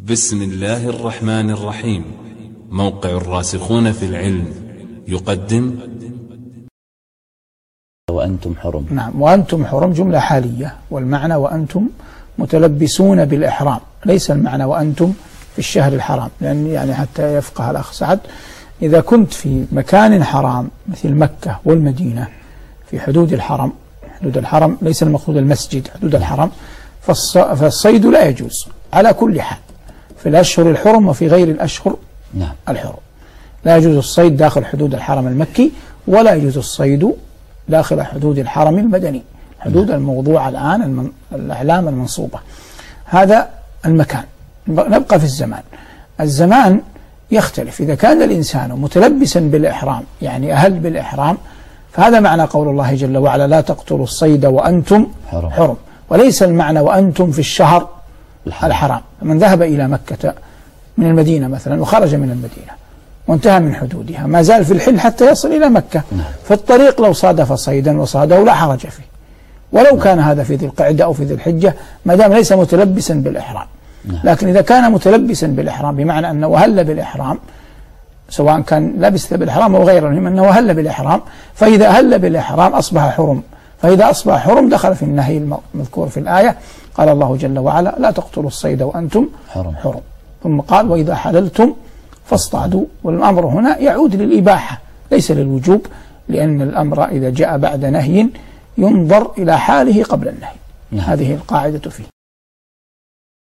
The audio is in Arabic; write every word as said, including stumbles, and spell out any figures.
بسم الله الرحمن الرحيم. موقع الراسخون في العلم يقدم وأنتم حرم. نعم، وأنتم حرم جملة حالية، والمعنى وأنتم متلبسون بالإحرام، ليس المعنى وأنتم في الشهر الحرام، لأن يعني حتى يفقه الأخ سعد، إذا كنت في مكان حرام مثل مكة والمدينة في حدود الحرم، حدود الحرم ليس المقصود المسجد، حدود الحرم، فالصيد لا يجوز على كل حال في الأشهر الحرم وفي غير الأشهر نعم. الحرم. لا يجوز الصيد داخل حدود الحرم المكي، ولا يجوز الصيد داخل حدود الحرم المدني، حدود نعم. الموضوع الآن المن... الأعلام المنصوبة. هذا المكان. نبقى في الزمان. الزمان يختلف. إذا كان الإنسان متلبسا بالإحرام، يعني أهل بالإحرام، فهذا معنى قول الله جل وعلا: لا تقتلوا الصيد وأنتم حرم, حرم. وليس المعنى وأنتم في الشهر الحرام. الحرام. من ذهب إلى مكة من المدينة مثلا وخرج من المدينة وانتهى من حدودها، ما زال في الحل حتى يصل إلى مكة. نعم. في الطريق لو صادف صيدا وصاده لا حرج فيه، ولو نعم. كان هذا في ذي القعدة أو في ذي الحجة، ما دام ليس متلبسا بالإحرام. نعم. لكن إذا كان متلبسا بالإحرام بمعنى أنه هل بالإحرام، سواء كان لبس بالإحرام أو غيره، المهم أنه هل بالإحرام، فإذا هل بالإحرام أصبح حرم، فإذا أصبح حرم دخل في النهي المذكور في الآية. قال الله جل وعلا: لا تقتلوا الصيد وأنتم حرم, حرم. ثم قال: وإذا حللتم فاصطادوا. والأمر هنا يعود للإباحة ليس للوجوب، لأن الأمر إذا جاء بعد نهي ينظر إلى حاله قبل النهي. نعم. هذه القاعدة فيه.